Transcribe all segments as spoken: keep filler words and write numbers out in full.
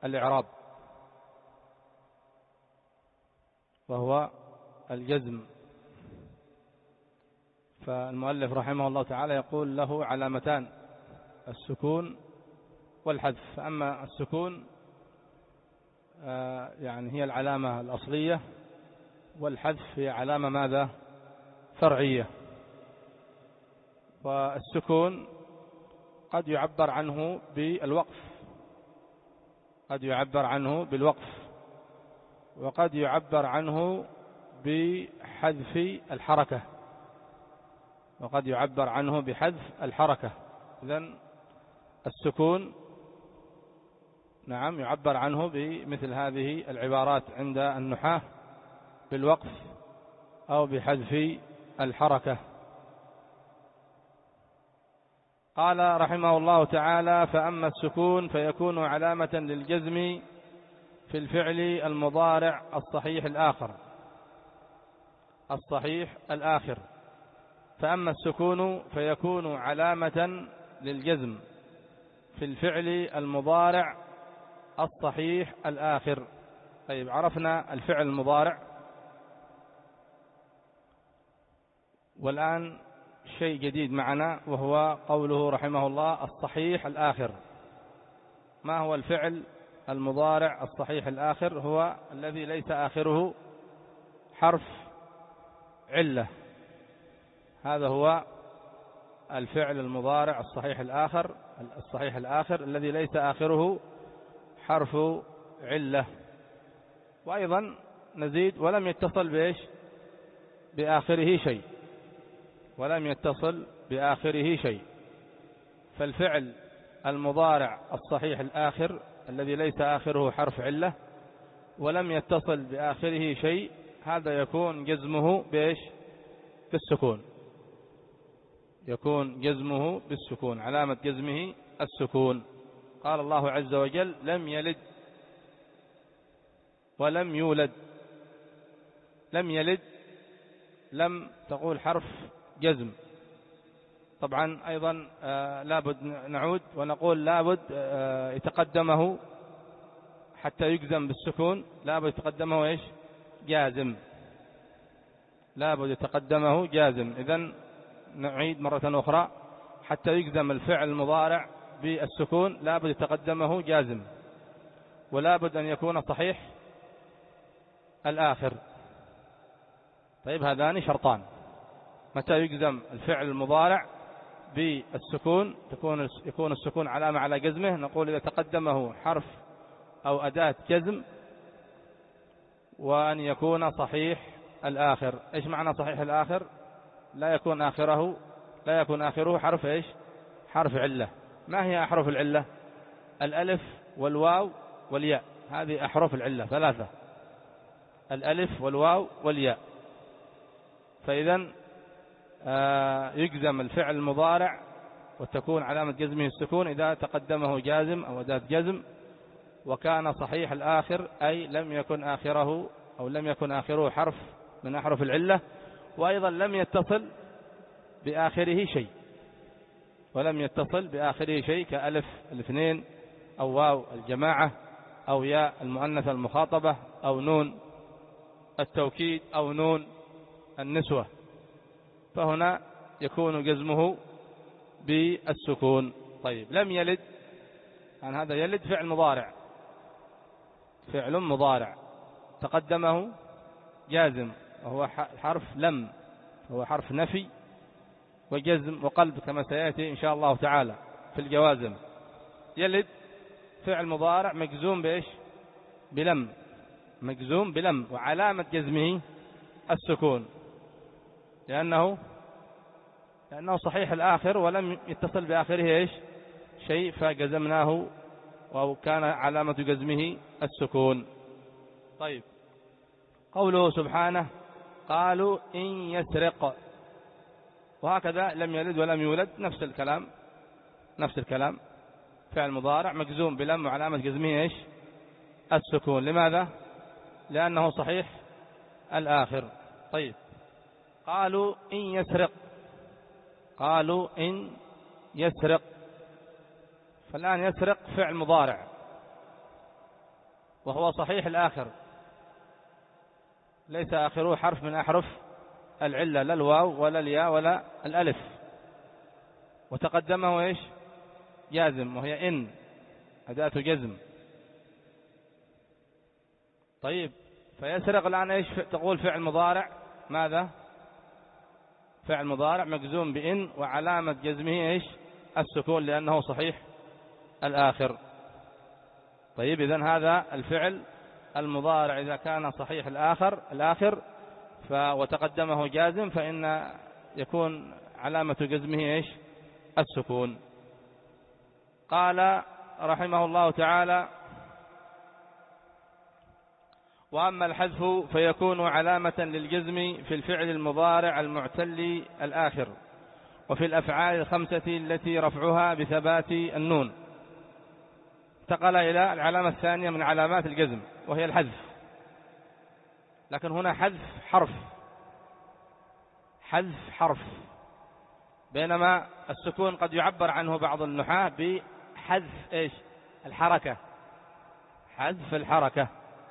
الإعراب، وهو الجزم. فالمؤلف رحمه الله تعالى يقول له علامتان: السكون والحذف. فأما السكون يعني هي العلامة الأصلية، والحذف هي علامة ماذا؟ فرعية. والسكون قد يعبر عنه بالوقف، قد يعبر عنه بالوقف، وقد يعبر عنه بحذف الحركة، وقد يعبر عنه بحذف الحركة. إذن السكون نعم يعبر عنه بمثل هذه العبارات عند النحاة بالوقف أو بحذف الحركة. قال رحمه الله تعالى: فأما السكون فيكون علامة للجزم في الفعل المضارع الصحيح الآخر الصحيح الآخر فأما السكون فيكون علامة للجزم في الفعل المضارع الصحيح الآخر. طيب، عرفنا الفعل المضارع، والآن شيء جديد معنا وهو قوله رحمه الله الصحيح الآخر. ما هو الفعل المضارع الصحيح الآخر؟ هو الذي ليس آخره حرف علة. هذا هو الفعل المضارع الصحيح الآخر الصحيح الآخر الذي ليس آخره حرف علة. وأيضا نزيد: ولم يتصل بإيش؟ بآخره شيء، ولم يتصل بآخره شيء. فالفعل المضارع الصحيح الآخر الذي ليس آخره حرف علة ولم يتصل بآخره شيء، هذا يكون جزمه بإيش؟ بالسكون. يكون جزمه بالسكون، علامة جزمه السكون. قال الله عز وجل: لم يلد ولم يولد. لم يلد، لم تقول حرف جزم. طبعا أيضا آه لابد نعود ونقول لابد آه يتقدمه حتى يجزم بالسكون، لابد يتقدمه إيش؟ جازم. لابد يتقدمه جازم. إذن نعيد مرة أخرى: حتى يجزم الفعل المضارع بالسكون لابد يتقدمه جازم، ولابد أن يكون صحيح الآخر. طيب، هذان شرطان. متى يجزم الفعل المضارع بالسكون تكون يكون السكون علامة على جزمه؟ نقول إذا تقدمه حرف أو أداة جزم، وأن يكون صحيح الآخر. إيش معنى صحيح الآخر؟ لا يكون آخره لا يكون آخره حرف إيش؟ حرف علة. ما هي أحرف العلة؟ الألف والواو والياء. هذه أحرف العلة ثلاثة: الألف والواو والياء. فإذا يجزم الفعل المضارع وتكون علامة جزمه السكون إذا تقدمه جازم أو أداة جزم، وكان صحيح الآخر أي لم يكن آخره أو لم يكن آخره حرف من أحرف العلة، وأيضا لم يتصل بآخره شيء ولم يتصل بآخره شيء كألف الاثنين أو واو الجماعة أو ياء المؤنث المخاطبة أو نون التوكيد أو نون النسوة. فهنا يكون جزمه بالسكون. طيب، لم يلد، عن هذا يلد فعل مضارع فعل مضارع تقدمه جازم وهو حرف لم، هو حرف نفي وجزم وقلب كما سيأتي إن شاء الله تعالى في الجوازم. يلد فعل مضارع مجزوم بإيش؟ بلم، مجزوم بلم، وعلامة جزمه السكون لأنه لأنه صحيح الآخر ولم يتصل بآخره إيش؟ شيء، فجزمناه وكان كان علامة جزمه السكون. طيب، قوله سبحانه: قالوا إن يسرق، وهكذا لم يلد ولم يولد نفس الكلام نفس الكلام فعل مضارع مجزوم بلم وعلامة جزمه إيش؟ السكون. لماذا؟ لأنه صحيح الآخر. طيب، قالوا إن يسرق، قالوا إن يسرق، فالآن يسرق فعل مضارع وهو صحيح الآخر، ليس آخره حرف من أحرف العلة، لا الواو ولا الياء ولا الألف، وتقدمه إيش؟ جازم، وهي إن أداة جزم. طيب فيسرق الآن إيش تقول؟ فعل مضارع ماذا؟ فعل مضارع مجزوم بإن، وعلامة جزمه إيش؟ السكون، لأنه صحيح الآخر. طيب إذن هذا الفعل المضارع إذا كان صحيح الآخر الآخر وتقدمه جازم فإن يكون علامة جزمه إيش؟ السكون. قال رحمه الله تعالى: وأما الحذف فيكون علامة للجزم في الفعل المضارع المعتل الآخر، وفي الأفعال الخمسة التي رفعها بثبات النون. انتقل إلى العلامة الثانية من علامات الجزم وهي الحذف، لكن هنا حذف حرف، حذف حرف، بينما السكون قد يعبر عنه بعض النحاة بحذف إيش؟ الحركة، حذف الحركة،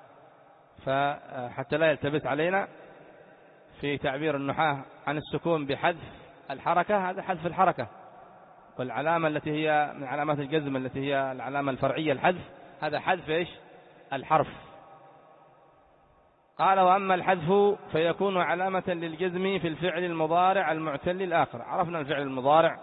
فحتى لا يلتبس علينا في تعبير النحاة عن السكون بحذف الحركة، هذا حذف الحركة، والعلامة التي هي من علامات الجزم التي هي العلامة الفرعية الحذف، هذا حذف إيش؟ الحرف. قال: وأما الحذف فيكون علامة للجزم في الفعل المضارع المعتل الآخر. عرفنا الفعل المضارع،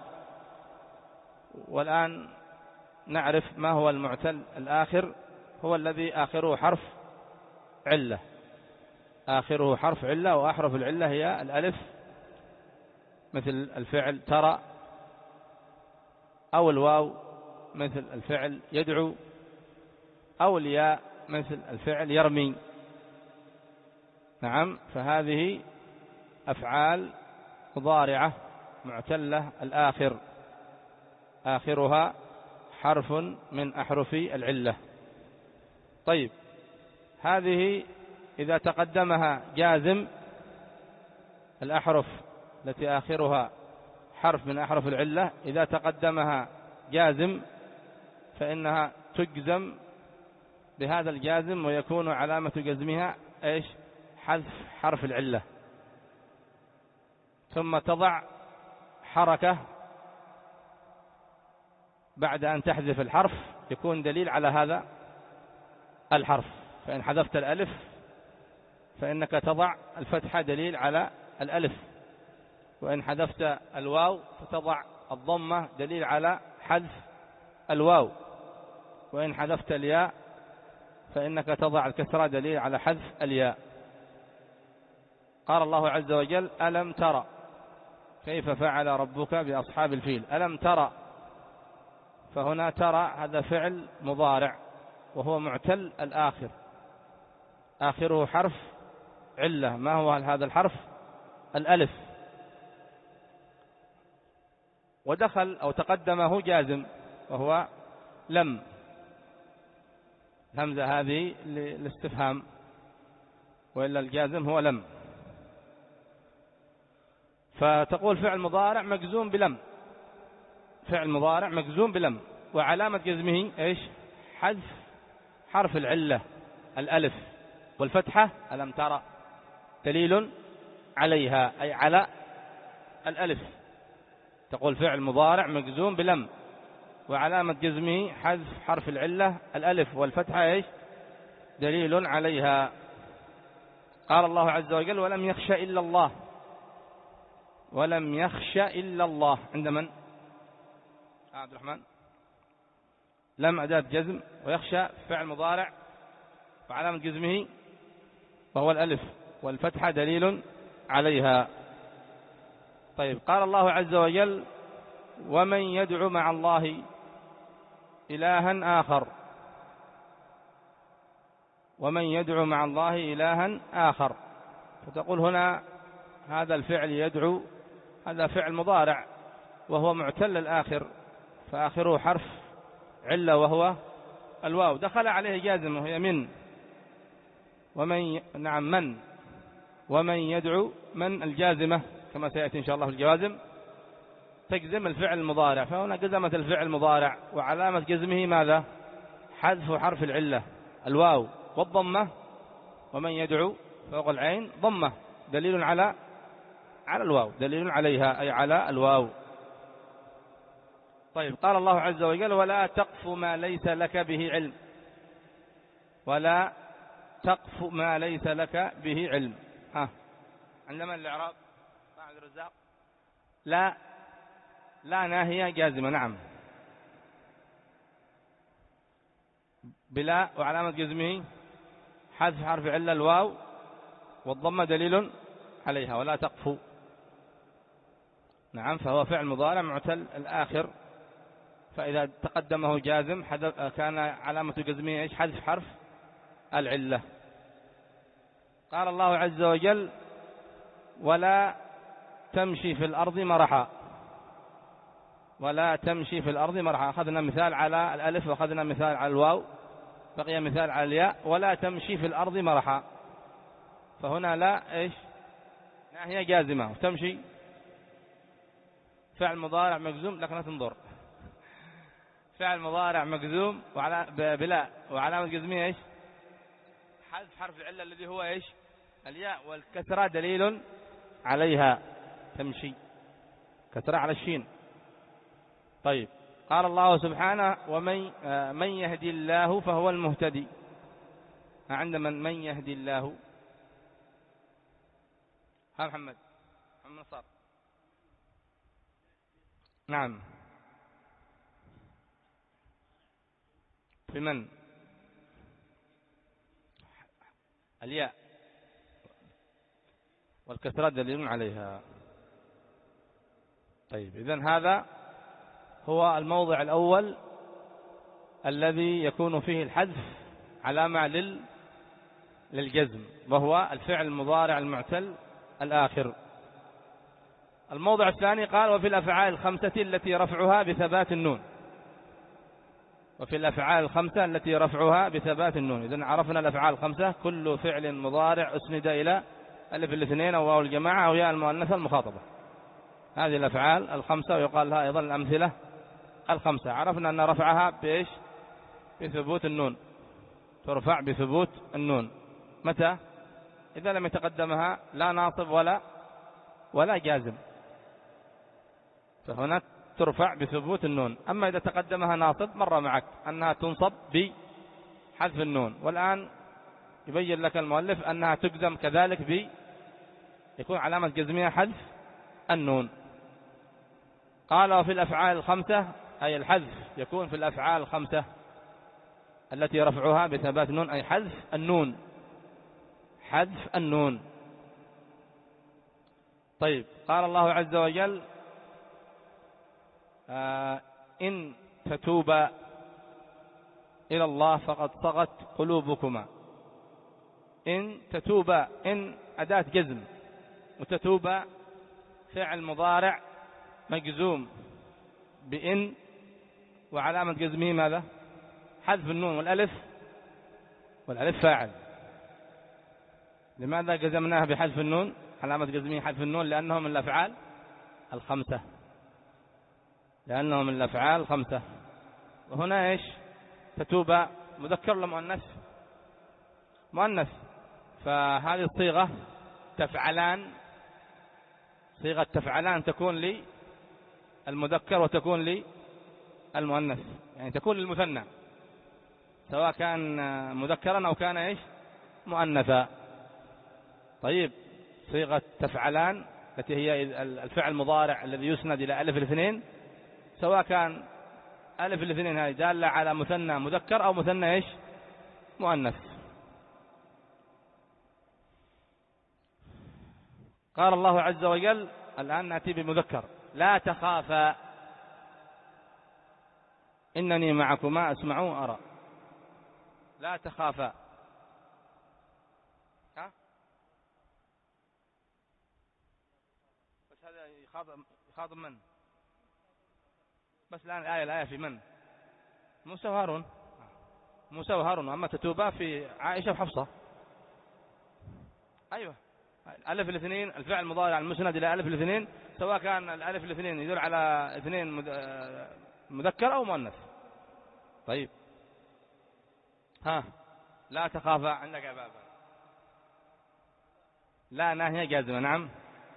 والآن نعرف ما هو المعتل الآخر. هو الذي آخره حرف علة، آخره حرف علة، وأحرف العلة هي الألف، مثل الفعل ترى، أو الواو مثل الفعل يدعو، أو الياء مثل الفعل يرمي. نعم، فهذه أفعال مضارعة معتلة الآخر، آخرها حرف من أحرف العلة. طيب هذه إذا تقدمها جازم، الأحرف التي آخرها حرف من أحرف العلة إذا تقدمها جازم فإنها تجزم بهذا الجازم، ويكون علامة جزمها إيش؟ حذف حرف العلة، ثم تضع حركة بعد أن تحذف الحرف يكون دليل على هذا الحرف. فإن حذفت الألف فإنك تضع الفتحة دليل على الألف، وإن حذفت الواو فتضع الضمة دليل على حذف الواو، وإن حذفت الياء فإنك تضع الكسرة دليل على حذف الياء. قال الله عز وجل: ألم ترى كيف فعل ربك بأصحاب الفيل. ألم ترى، فهنا ترى هذا فعل مضارع وهو معتل الآخر، آخره حرف علة. ما هو هذا الحرف؟ الألف، ودخل أو تقدمه جازم وهو لم، همزة هذه للاستفهام، وإلا الجازم هو لم. فتقول فعل مضارع مجزوم بلم، فعل مضارع مجزوم بلم، وعلامة جزمه إيش؟ حذف حرف العلة الألف، والفتحة ألم ترى دليل عليها، أي على الألف. تقول فعل مضارع مجزوم بلم، وعلامة جزمه حذف حرف العلة الألف، والفتحة إيش؟ دليل عليها. قال الله عز وجل: ولم يخش إلا الله. ولم يخش إلا الله عند من؟ عبد الرحمن. لم أداة جزم، ويخشى فعل مضارع، وعلامة جزمه وهو الألف، والفتحة دليل عليها. طيب قال الله عز وجل: ومن يدعو مع الله إلها آخر. ومن يدعو مع الله إلها آخر، فتقول هنا هذا الفعل يدعو هذا فعل مضارع وهو معتل الآخر، فآخره حرف علة وهو الواو، دخل عليه جازم وهي من، ومن ي... نعم من، ومن يدعو من الجازمة كما سيأتي إن شاء الله في الجوازم تجزم الفعل المضارع، فهنا جزمت الفعل المضارع، وعلامة جزمه ماذا؟ حذف حرف العلة الواو، والضمة ومن يدعو فوق العين ضمة دليل على على الواو، دليل عليها أي على الواو. طيب قال الله عز وجل ولا تقف ما ليس لك به علم، ولا تقف ما ليس لك به علم. ها عندما الإعراب مع عبد الرزاق لا لا ناهية جازمة. نعم بلا وعلامة جزمه حذف حرف علة الواو والضمة دليل عليها. ولا تقف نعم فهو فعل مضارع معتل الآخر، فإذا تقدمه جازم كان علامة جزمه ايش؟ حذف حرف العلة. قال الله عز وجل ولا تمشي في الأرض مرحا، ولا تمشي في الأرض مرحا. أخذنا مثال على الألف وأخذنا مثال على الواو، بقي مثال على الياء. ولا تمشي في الأرض مرحا، فهنا لا ايش؟ ناهية جازمة. وتمشي فعل مضارع مجزوم، لكن لا تنظر فعل مضارع مجزوم وعلى بلا وعلامة جزمه ايش؟ حذف حرف العلة الذي هو ايش؟ الياء، والكسرة دليل عليها. تمشي كسرة على الشين. طيب قال الله سبحانه ومن من يهدي الله فهو المهتدي. عند من من يهدي الله؟ ها محمد محمد نصار. نعم في من؟ الياء والكسرة دليل عليها. طيب إذن هذا هو الموضع الأول الذي يكون فيه الحذف علامة لل للجزم، وهو الفعل المضارع المعتل الآخر. الموضع الثاني قال وفي الأفعال الخمسة التي رفعها بثبات النون، وفي الأفعال الخمسة التي رفعها بثبات النون. إذن عرفنا الأفعال الخمسة كل فعل مضارع أسند إلى ألف الاثنين أو واو الجماعة أو ياء المؤنثة المخاطبة. هذه الأفعال الخمسة ويقال لها أيضا الأمثلة الخمسة. عرفنا أن رفعها بإيش؟ بثبوت النون، ترفع بثبوت النون. متى؟ إذا لم يتقدمها لا ناصب ولا ولا جازم، فهنا ترفع بثبوت النون. أما إذا تقدمها ناصب مر معك أنها تنصب بحذف النون، والآن يبين لك المؤلف أنها تجزم كذلك ب يكون علامة جزمها حذف النون. قال وفي الأفعال الخمسة أي الحذف يكون في الأفعال الخمسة التي رفعها بثبات النون، أي حذف النون، حذف النون. طيب قال الله عز وجل آه إن تتوبا إلى الله فقد صغت قلوبكما. إن تتوبا، إن أداة جزم، وتتوبا فعل مضارع مجزوم بإن، وعلامة جزمه ماذا؟ حذف النون، والألف والألف فاعل. لماذا جزمناها بحذف النون؟ علامة جزمه حذف النون لأنه من الأفعال الخمسة، لأنه من الأفعال الخمسة. وهنا إيش؟ تتوبا مذكر ولا مؤنث؟ مؤنث، فهذه الصيغة تفعلان، صيغة تفعلان تكون للمذكر وتكون للمؤنث، يعني تكون للمثنى سواء كان مذكرا أو كان إيش؟ مؤنثا. طيب صيغة تفعلان التي هي الفعل المضارع الذي يسند إلى ألف الاثنين، سواء كان ألف الاثنين هذه دالة على مثنى مذكر أو مثنى إيش؟ مؤنث. قال الله عز وجل الآن نأتي بمذكر لا تخافا إنني معكما أسمع وأرى. لا تخافا، ها؟ بس هذا يخاطب يخاطب من؟ بس الآن الآية الآية في من؟ موسى وهارون، موسى وهارون. أما تتوبا في عائشة وحفصة. أيوة ألف الاثنين الفعل المضارع المسند إلى ألف الاثنين، سواء كان الألف الاثنين يدل على اثنين مذكر أو مؤنث. طيب ها لا تخاف عندك يا بابا. لا ناهية جازمة. نعم،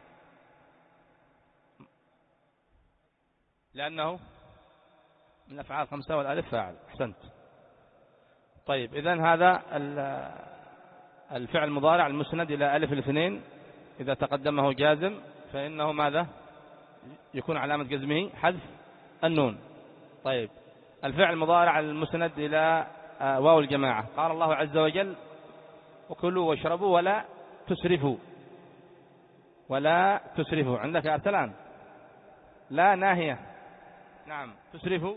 لأنه من الأفعال خمسة والألف فاعل. أحسنت. طيب إذن هذا الفعل المضارع المسند إلى ألف الاثنين إذا تقدمه جازم فإنه ماذا يكون علامة جزمه؟ حذف النون. طيب الفعل المضارع المسند إلى واو الجماعة، قال الله عز وجل وكلوا واشربوا ولا تسرفوا. ولا تسرفوا عندك يا أرسلان. لا ناهية. نعم، تسرفوا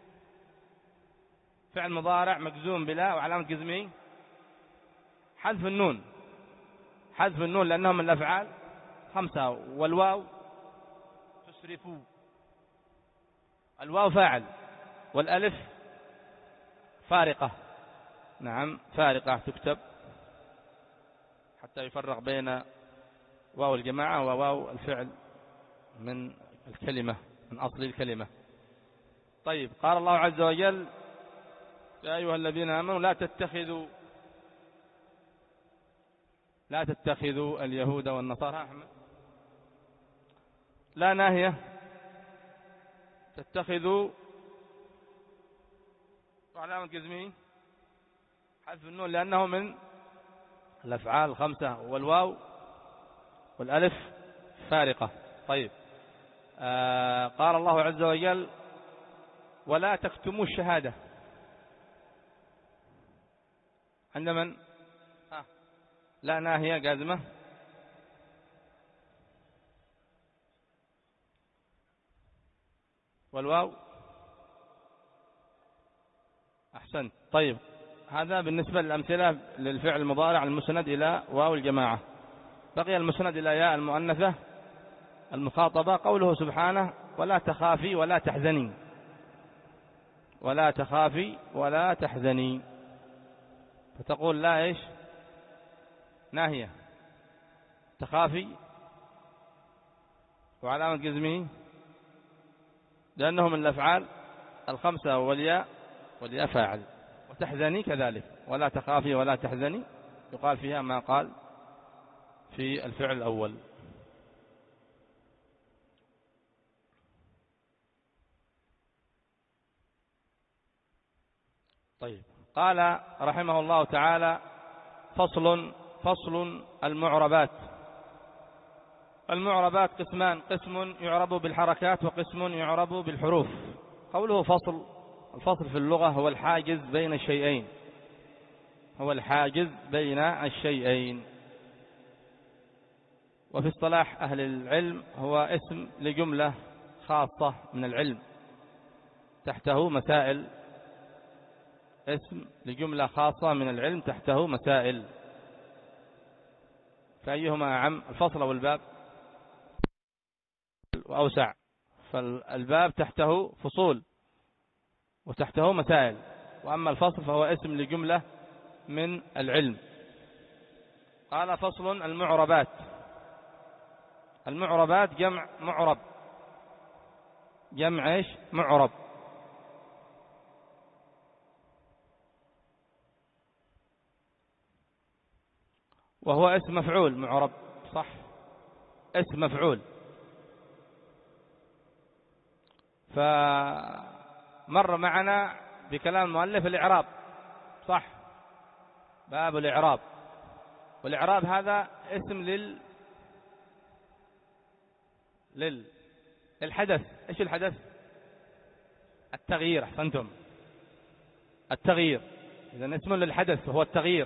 فعل مضارع مجزوم بلا وعلامة جزمه حذف النون. حذف النون لأنهم من الأفعال خمسة. والواو تسرفوا، الواو فاعل والألف فارقة. نعم فارقة تكتب حتى يفرق بين واو الجماعة وواو الفعل من الكلمة، من أصل الكلمة. طيب قال الله عز وجل يا أيها الذين آمنوا لا تتخذوا لا تتخذوا اليهود والنصارى. أحمد لا ناهية. تتخذوا وعلامة جزمه حذف النون لأنه من الأفعال الخمسة. والواو والألف فارقة. طيب آه قال الله عز وجل ولا تكتموا الشهادة. عند من؟ آه. لا ناهية جازمة. والواو أحسنت. طيب هذا بالنسبة للأمثلة للفعل المضارع المسند إلى واو الجماعة. بقي المسند إلى ياء المؤنثة المخاطبة. قوله سبحانه ولا تخافي ولا تحزني. ولا تخافي ولا تحزني، فتقول لا إيش ناهية. تخافي وعلامة جزمه لأنه من الأفعال الخمسة والياء والياء فاعل. وتحزني كذلك. ولا تخافي ولا تحزني يقال فيها ما قال في الفعل الأول. طيب قال رحمه الله تعالى فصل فصل المعربات. المعربات قسمان، قسم يعرب بالحركات وقسم يعرب بالحروف. قوله فصل، الفصل في اللغة هو الحاجز بين الشيئين، هو الحاجز بين الشيئين. وفي اصطلاح أهل العلم هو اسم لجملة خاصة من العلم تحته مسائل. اسم لجملة خاصة من العلم تحته مسائل. فأيهما أعم، الفصل أو الباب؟ وأوسع. فالباب تحته فصول وتحته مسائل، وأما الفصل فهو اسم لجملة من العلم. قال فصل المعربات. المعربات جمع معرب. جمع ايش؟ معرب. وهو اسم مفعول. معرب صح، اسم مفعول. فمر معنا بكلام المؤلف الإعراب صح، باب الإعراب. والإعراب هذا اسم لل لل الحدث. ايش الحدث؟ التغيير. احسنتم، التغيير. إذن اسم للحدث وهو التغيير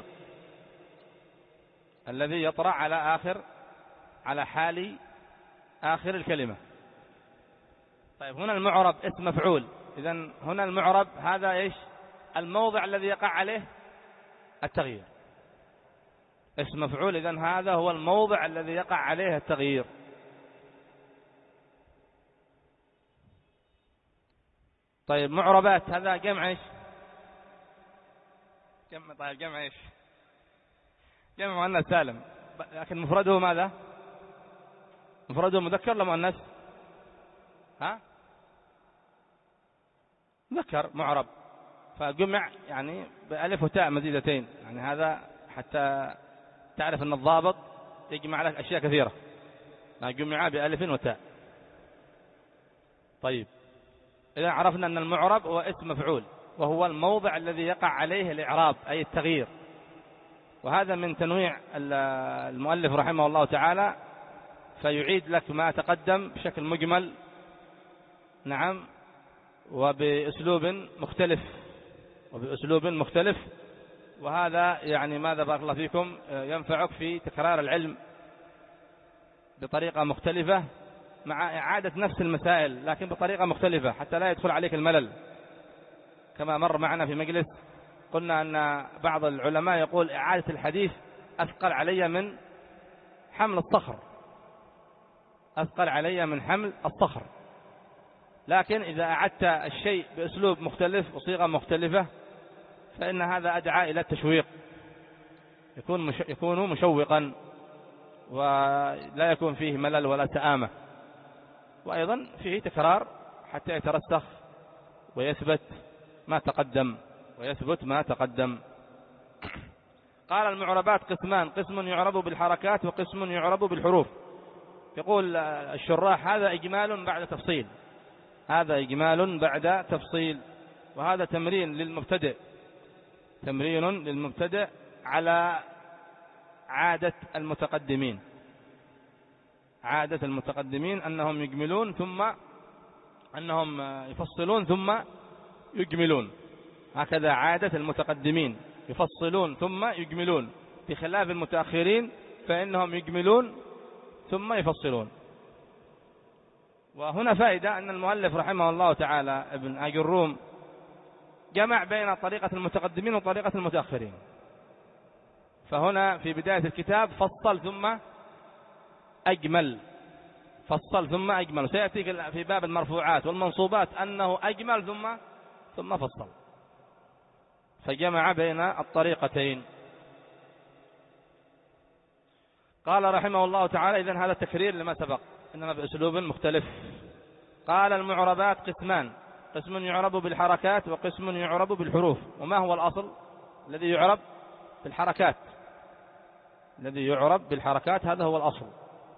الذي يطرأ على آخر على حال آخر الكلمة. طيب هنا المعرب اسم مفعول. إذن هنا المعرب هذا ايش؟ الموضع الذي يقع عليه التغيير. اسم مفعول، إذن هذا هو الموضع الذي يقع عليه التغيير. طيب معربات هذا جمع ايش؟ جمع. طيب جمع ايش؟ جمع مؤنث سالم، لكن مفرده ماذا؟ مفرده مذكر ولا مؤنث؟ ها؟ مذكر معرب. فجمع يعني بألف وتاء مزيدتين، يعني هذا حتى تعرف أن الضابط يجمع لك أشياء كثيرة، جمع بألف وتاء. طيب إذا عرفنا أن المعرب هو اسم مفعول، وهو الموضع الذي يقع عليه الإعراب أي التغيير، وهذا من تنويع المؤلف رحمه الله تعالى، فيعيد لك ما تقدم بشكل مجمل، نعم، وبأسلوب مختلف وبأسلوب مختلف وهذا يعني ماذا بارك الله فيكم ينفعك في تكرار العلم بطريقة مختلفة مع إعادة نفس المسائل لكن بطريقة مختلفة حتى لا يدخل عليك الملل. كما مر معنا في مجلس قلنا أن بعض العلماء يقول إعادة الحديث أثقل علي من حمل الصخر، أثقل علي من حمل الصخر، لكن إذا أعدت الشيء بأسلوب مختلف وصيغة مختلفة فإن هذا أدعى إلى التشويق، يكون مش يكون مشوقا ولا يكون فيه ملل ولا تآمة، وأيضا فيه تكرار حتى يترسخ ويثبت ما تقدم ويثبت ما تقدم. قال المعربات قسمان، قسم يعرب بالحركات وقسم يعرب بالحروف. يقول الشراح هذا إجمال بعد تفصيل، هذا إجمال بعد تفصيل، وهذا تمرين للمبتدئ، تمرين للمبتدئ على عادة المتقدمين، عادة المتقدمين أنهم يجملون ثم أنهم يفصلون ثم يجملون، هكذا عادة المتقدمين، يفصلون ثم يجملون، بخلاف المتأخرين فإنهم يجملون ثم يفصلون. وهنا فائدة أن المؤلف رحمه الله تعالى ابن أجروم جمع بين طريقة المتقدمين وطريقة المتأخرين، فهنا في بداية الكتاب فصل ثم أجمل، فصل ثم أجمل، سيأتي في باب المرفوعات والمنصوبات أنه أجمل ثم ثم فصل، فجمع بين الطريقتين. قال رحمه الله تعالى إذن هذا التكرير لما سبق إنما بأسلوب مختلف. قال المعربات قسمان، قسم يعرب بالحركات وقسم يعرب بالحروف. وما هو الأصل الذي يعرب بالحركات؟ الذي يعرب بالحركات هذا هو الأصل.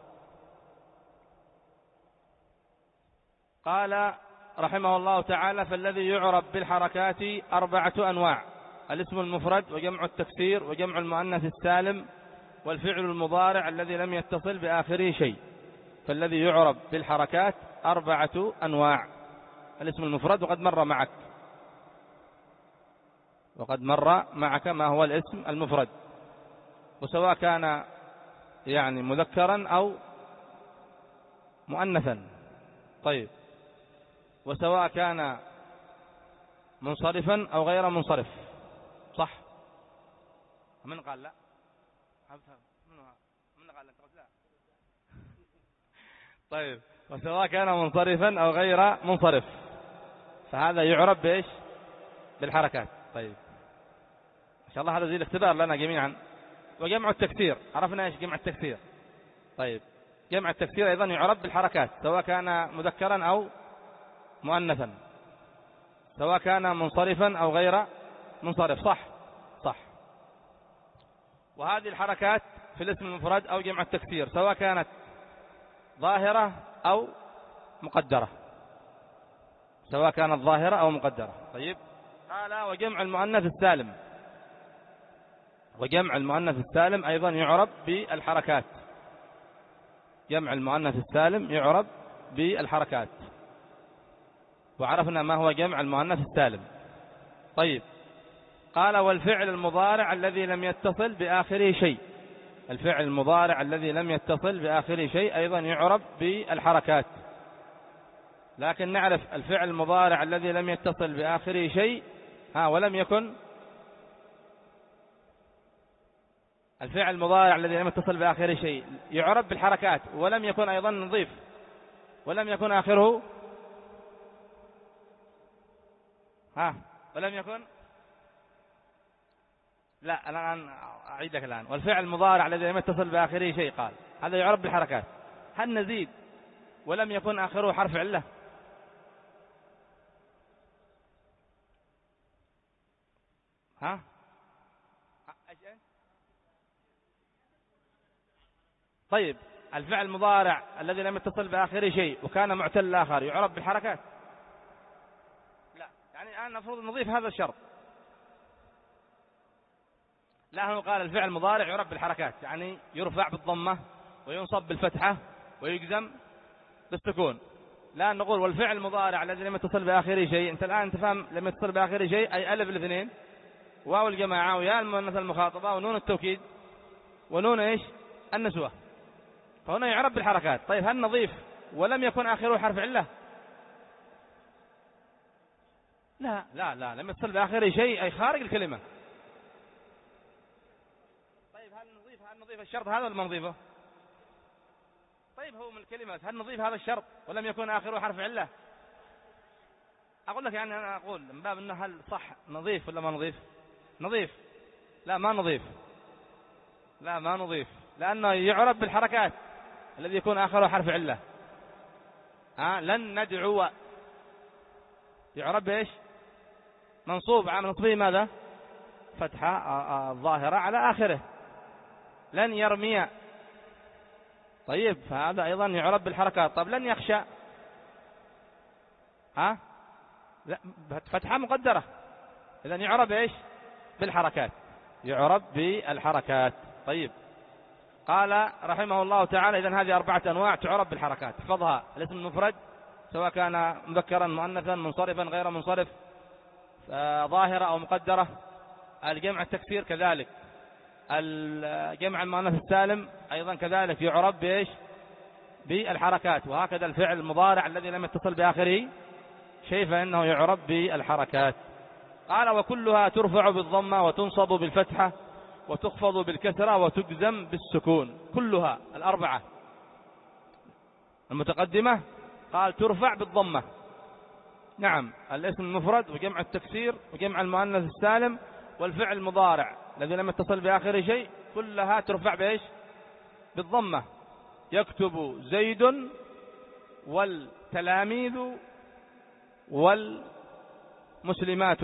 قال رحمه الله تعالى فالذي يعرب بالحركات أربعة أنواع: الاسم المفرد وجمع التكسير وجمع المؤنث السالم والفعل المضارع الذي لم يتصل بآخره شيء. فالذي يعرب بالحركات أربعة أنواع: الاسم المفرد وقد مر معك وقد مر معك ما هو الاسم المفرد، وسواء كان يعني مذكرا أو مؤنثا. طيب، وسواء كان منصرفا أو غير منصرف، صح؟ من قال لا؟ من قال لا؟ طيب، وسواء كان منصرفا أو غير منصرف فهذا يعرب بإيش؟ بالحركات. طيب، إن شاء الله هذا زي الاختبار لنا جميعا. وجمع التكسير، عرفنا إيش جمع التكسير؟ طيب، جمع التكسير أيضا يعرب بالحركات سواء كان مذكرا أو مؤنثا، سواء كان منصرفا أو غير منصرف، صح؟ صح. وهذه الحركات في الاسم المفرد أو جمع التكسير سواء كانت ظاهرة أو مقدرة، سواء كانت ظاهرة أو مقدرة. طيب، قال وجمع المؤنث السالم، وجمع المؤنث السالم أيضا يعرب بالحركات، جمع المؤنث السالم يعرب بالحركات، وعرفنا ما هو جمع المؤنث السالم. طيب، قال والفعل المضارع الذي لم يتصل بآخره شيء، الفعل المضارع الذي لم يتصل بآخره شيء أيضا يعرب بالحركات. لكن نعرف الفعل المضارع الذي لم يتصل بآخره شيء ها ولم يكن الفعل المضارع الذي لم يتصل بآخره شيء يعرب بالحركات ولم يكن أيضا نظيف ولم يكن آخره ها ولم يكن لا الآن أعيد لك الآن. والفعل المضارع الذي لم يتصل بآخره شيء قال هذا يعرب بالحركات. هل نزيد ولم يكن آخره حرف علة؟ ها؟ طيب الفعل المضارع الذي لم يتصل بآخره شيء وكان معتل الآخر يعرب بالحركات؟ لا. يعني الآن المفروض نضيف هذا الشرط. لا، هو قال الفعل المضارع يعرب بالحركات، يعني يرفع بالضمة وينصب بالفتحة ويجزم بالسكون. لا نقول والفعل المضارع الذي لم يتصل بآخره شيء. أنت الآن تفهم لم يتصل بآخره شيء أي ألف الاثنين واو الجماعة ويا المؤنث المخاطبة ونون التوكيد ونون إيش النسوة، فهنا يعرب بالحركات. طيب هل نضيف ولم يكن آخره حرف علة؟ لا لا لا، لم يتصل بآخره شيء أي خارج الكلمة. طيب هل نضيف هل نضيف الشرط هذا ولا ما نضيفه؟ طيب هو من الكلمة، هل نضيف هذا الشرط ولم يكن آخره حرف علة؟ أقول لك يعني أنا أقول من باب أنه هل صح نضيف ولا ما نضيف؟ نضيف. لا ما نضيف، لا ما نضيف، لأنه يعرب بالحركات الذي يكون آخره حرف علة. ها لن ندعو يعرب بإيش؟ منصوب على نصبه ماذا؟ فتحة الظاهرة على آخره. لن يرمي، طيب فهذا أيضا يعرب بالحركات. طب لن يخشى، ها لا فتحة مقدرة، إذا يعرب إيش؟ بالحركات، يعرب بالحركات. طيب قال رحمه الله تعالى إذن هذه أربعة أنواع تعرب بالحركات. احفظها: الاسم المفرد سواء كان مذكرا مؤنثا منصرفا غير منصرف، ظاهرة أو مقدرة. الجمع التكسير كذلك. الجمع المؤنث السالم أيضا كذلك يعرب بإيش؟ بالحركات. وهكذا الفعل المضارع الذي لم يتصل بآخره شيء فإنه يعرب بالحركات. قال وكلها ترفع بالضمة وتنصب بالفتحة وتخفض بالكسرة وتجزم بالسكون. كلها الأربعة المتقدمة قال ترفع بالضمة. نعم، الاسم المفرد وجمع التكسير وجمع المؤنث السالم والفعل المضارع الذي لم يتصل بآخر شيء كلها ترفع بإيش؟ بالضمة. يكتب زيد والتلاميذ والمسلمات.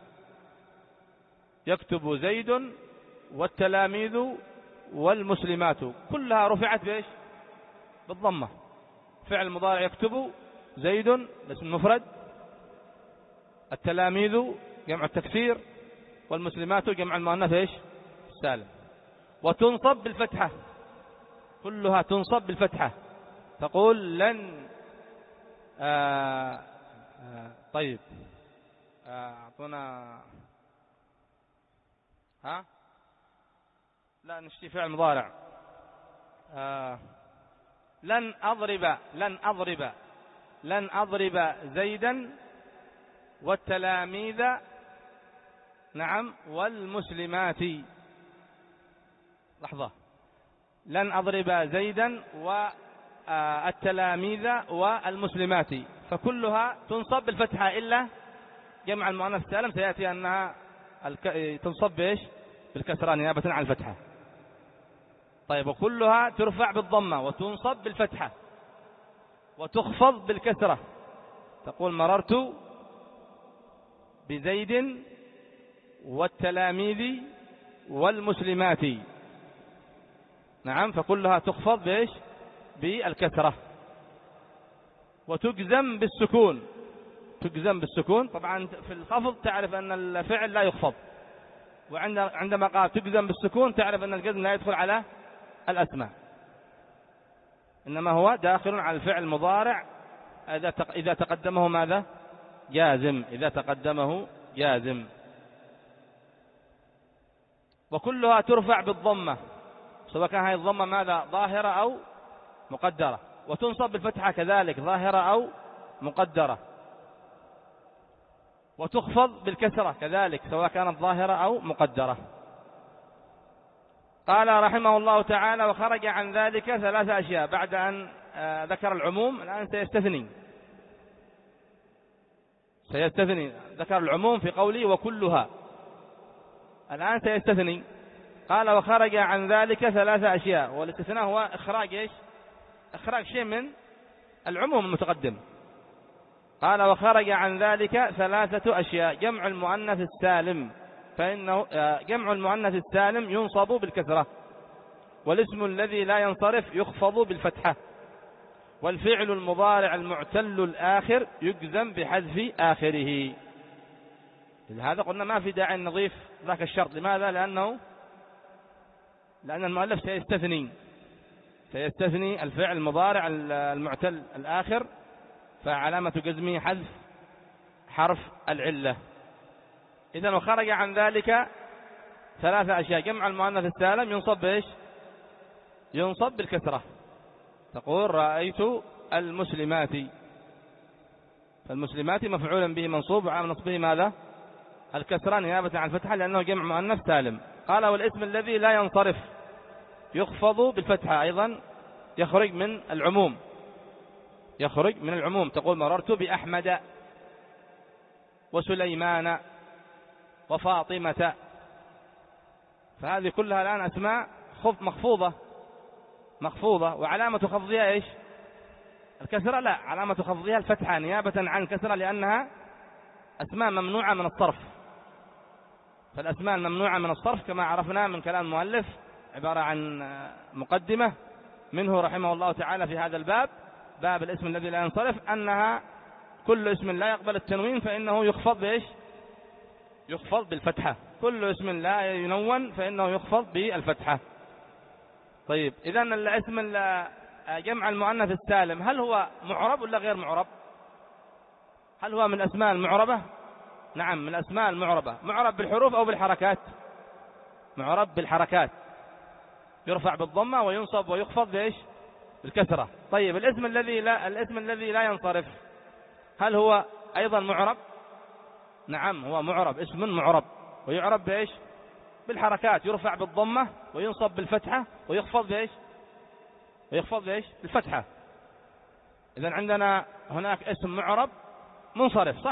يكتب زيد والتلاميذ والمسلمات كلها رفعت بإيش؟ بالضمة. فعل المضارع يكتب زيد الاسم المفرد، التلاميذ جمع التكسير، والمسلمات جمع المؤنث ايش؟ السالم. وتنصب بالفتحة، كلها تنصب بالفتحة. تقول لن آآ آآ طيب اعطونا ها لا نشتي فعل مضارع. لن أضرب لن أضرب لن أضرب زيدا والتلاميذ نعم والمسلمات. لحظة، لن أضرب زيدا والتلاميذ والمسلمات، فكلها تنصب بالفتحة إلا جمع المؤنث السالم سيأتي أنها تنصب بإيش؟ بالكسرة نيابة عن الفتحة. طيب وكلها ترفع بالضمة وتنصب بالفتحة وتخفض بالكسرة. تقول مررت بزيد والتلاميذ والمسلمات. نعم، فكلها تخفض بإيش؟ بالكسرة. وتجزم بالسكون، تجزم بالسكون. طبعا في الخفض تعرف أن الفعل لا يخفض، وعندما قال تجزم بالسكون تعرف أن الجزم لا يدخل على الأسماء، إنما هو داخل على الفعل المضارع إذا تقدمه ماذا؟ جازم. إذا تقدمه جازم. وكلها ترفع بالضمة سواء كان هذه الضمة ماذا؟ ظاهرة أو مقدرة. وتنصب بالفتحة كذلك ظاهرة أو مقدرة. وتخفض بالكسرة كذلك سواء كانت ظاهرة أو مقدرة. قال رحمه الله تعالى وخرج عن ذلك ثلاثة أشياء. بعد أن ذكر العموم الآن سيستثني سيستثني ذكر العموم في قوله وكلها، الآن سيستثني. قال وخرج عن ذلك ثلاثة أشياء، والاستثناء هو إخراج إيش؟ إخراج شيء من العموم المتقدم. قال وخرج عن ذلك ثلاثة أشياء: جمع المؤنث السالم فإنه جمع المؤنث السالم ينصب بالكسرة، والاسم الذي لا ينصرف يخفض بالفتحة، والفعل المضارع المعتل الآخر يجزم بحذف آخره. لهذا قلنا ما في داعي نضيف ذاك الشرط. لماذا؟ لأنه لأن المؤلف سيستثني سيستثني الفعل المضارع المعتل الآخر، فعلامة جزمه حذف حرف العلة. إذن وخرج عن ذلك ثلاثة أشياء. جمع المؤنث السالم ينصب بإيش؟ ينصب بالكسرة. تقول رأيت المسلمات، فالمسلمات مفعولا به منصوب وعلامة نصبه ماذا؟ الكسرة نيابة عن الفتحة لأنه جمع مؤنث سالم. قال والاسم الذي لا ينصرف يخفض بالفتحة، أيضا يخرج من العموم، يخرج من العموم. تقول مررت بأحمد وسليمان وفاطمة، فهذه كلها الآن أسماء خف مخفوضة مخفوضة وعلامة خفضها إيش؟ الكسرة؟ لا، علامة خفضها الفتحة نيابة عن الكسرة لأنها أسماء ممنوعة من الصرف. فالأسماء الممنوعة من الصرف كما عرفنا من كلام المؤلف عبارة عن مقدمة منه رحمه الله تعالى في هذا الباب، باب الاسم الذي لا ينصرف، أنها كل اسم لا يقبل التنوين فإنه يخفض بإيش؟ يخفض بالفتحة. كل اسم لا ينون فإنه يخفض بالفتحة. طيب إذن الاسم جمع المؤنث السالم هل هو معرب ولا غير معرب؟ هل هو من الأسماء المعربة؟ نعم من الأسماء المعربة. معرب بالحروف أو بالحركات؟ معرب بالحركات، يرفع بالضمة وينصب ويخفض بإيش؟ بالكسرة. طيب الاسم الذي لا الاسم الذي لا ينصرف هل هو أيضا معرب؟ نعم هو معرب، اسم معرب ويعرب بإيش؟ بالحركات، يرفع بالضمة وينصب بالفتحة ويخفض بإيش؟ ويخفض بإيش؟ بالفتحة. إذن عندنا هناك اسم معرب منصرف، صح؟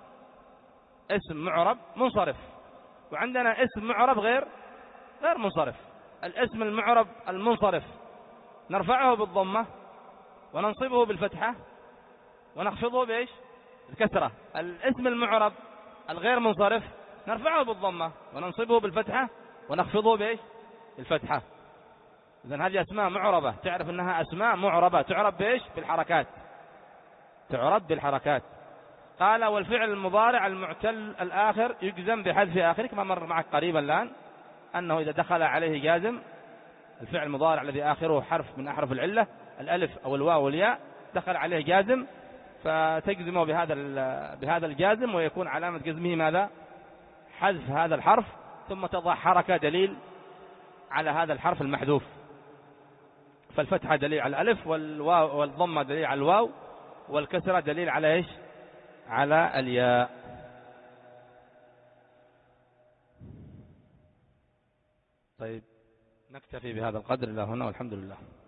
اسم معرب منصرف، وعندنا اسم معرب غير غير منصرف. الاسم المعرب المنصرف نرفعه بالضمة وننصبه بالفتحة ونخفضه بإيش؟ بالكسرة. الاسم المعرب الغير منصرف نرفعه بالضمة وننصبه بالفتحة ونخفضه بإيش؟ بالفتحة. إذن هذه أسماء معربة، تعرف أنها أسماء معربة تعرب بإيش؟ بالحركات، تعرب بالحركات. قال والفعل المضارع المعتل الآخر يجزم بحذف آخره، كما مر معك قريبا الآن أنه إذا دخل عليه جازم، الفعل المضارع الذي آخره حرف من أحرف العلة الألف أو الواو والياء دخل عليه جازم فتجزمه بهذا بهذا الجازم، ويكون علامة جزمه ماذا؟ حذف هذا الحرف، ثم تضع حركة دليل على هذا الحرف المحذوف. فالفتحة دليل على الألف، والواو والضمة دليل على الواو، والكسرة دليل على إيش؟ على الياء. طيب نكتفي بهذا القدر إلى هنا والحمد لله.